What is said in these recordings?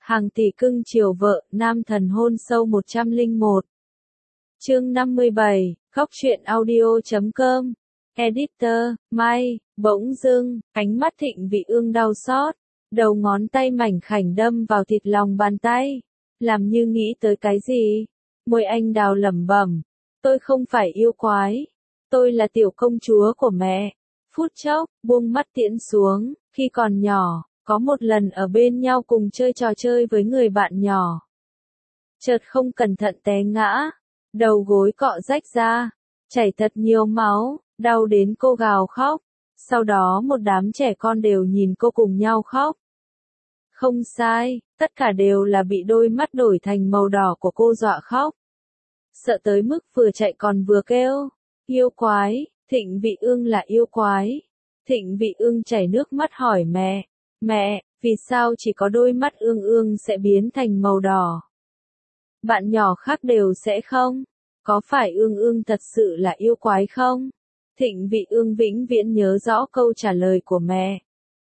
Hàng tỷ cưng chiều vợ, nam thần hôn sâu 101. Chương 57, Khóc Chuyện Audio.com. Editor, May, bỗng dưng, ánh mắt Thịnh Vị Ương đau xót, đầu ngón tay mảnh khảnh đâm vào thịt lòng bàn tay, làm như nghĩ tới cái gì. Môi anh đào lẩm bẩm, tôi không phải yêu quái, tôi là tiểu công chúa của mẹ. Phút chốc, buông mắt tiễn xuống, khi còn nhỏ, có một lần ở bên nhau cùng chơi trò chơi với người bạn nhỏ. Chợt không cẩn thận té ngã, đầu gối cọ rách ra, chảy thật nhiều máu, đau đến cô gào khóc. Sau đó một đám trẻ con đều nhìn cô cùng nhau khóc. Không sai, tất cả đều là bị đôi mắt đổi thành màu đỏ của cô dọa khóc. Sợ tới mức vừa chạy còn vừa kêu, yêu quái, Thịnh Vị Ương là yêu quái. Thịnh Vị Ương chảy nước mắt hỏi mẹ, mẹ, vì sao chỉ có đôi mắt Ương Ương sẽ biến thành màu đỏ? Bạn nhỏ khác đều sẽ không? Có phải Ương Ương thật sự là yêu quái không? Thịnh Vị Ương vĩnh viễn nhớ rõ câu trả lời của mẹ.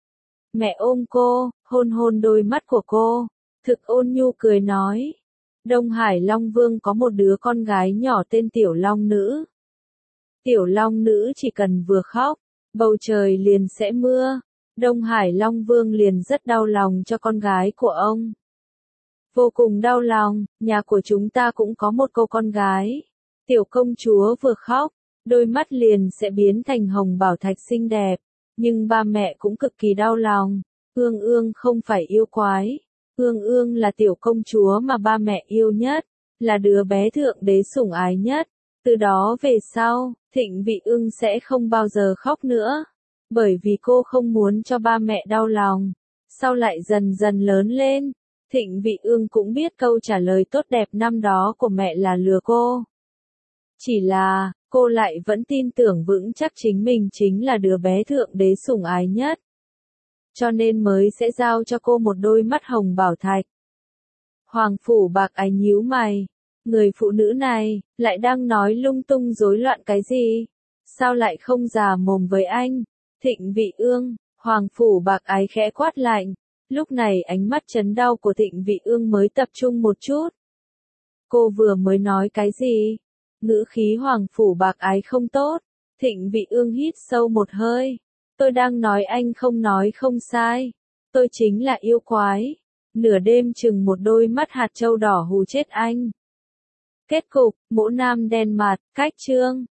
Mẹ ôm cô, hôn hôn đôi mắt của cô, thực ôn nhu cười nói. Đông Hải Long Vương có một đứa con gái nhỏ tên Tiểu Long Nữ. Tiểu Long Nữ chỉ cần vừa khóc, bầu trời liền sẽ mưa. Đông Hải Long Vương liền rất đau lòng cho con gái của ông. Vô cùng đau lòng, nhà của chúng ta cũng có một cô con gái. Tiểu công chúa vừa khóc, đôi mắt liền sẽ biến thành hồng bảo thạch xinh đẹp. Nhưng ba mẹ cũng cực kỳ đau lòng. Ương Ương không phải yêu quái. Ương Ương là tiểu công chúa mà ba mẹ yêu nhất, là đứa bé thượng đế sủng ái nhất. Từ đó về sau, Thịnh Vị Ương sẽ không bao giờ khóc nữa. Bởi vì cô không muốn cho ba mẹ đau lòng. Sau lại dần dần lớn lên, Thịnh Vị Ương cũng biết câu trả lời tốt đẹp năm đó của mẹ là lừa cô. Chỉ là, cô lại vẫn tin tưởng vững chắc chính mình chính là đứa bé thượng đế sủng ái nhất. Cho nên mới sẽ giao cho cô một đôi mắt hồng bảo thạch. Hoàng Phủ Bạc Ái nhíu mày. Người phụ nữ này, lại đang nói lung tung rối loạn cái gì? Sao lại không già mồm với anh? Thịnh Vị Ương, Hoàng Phủ Bạc Ái khẽ quát lạnh. Lúc này ánh mắt chấn đau của Thịnh Vị Ương mới tập trung một chút. Cô vừa mới nói cái gì? Ngữ khí Hoàng Phủ Bạc Ái không tốt. Thịnh Vị Ương hít sâu một hơi. Tôi đang nói anh không nói không sai. Tôi chính là yêu quái. Nửa đêm chừng một đôi mắt hạt châu đỏ hù chết anh. Kết cục, mỗ nam đen mặt, cách chương.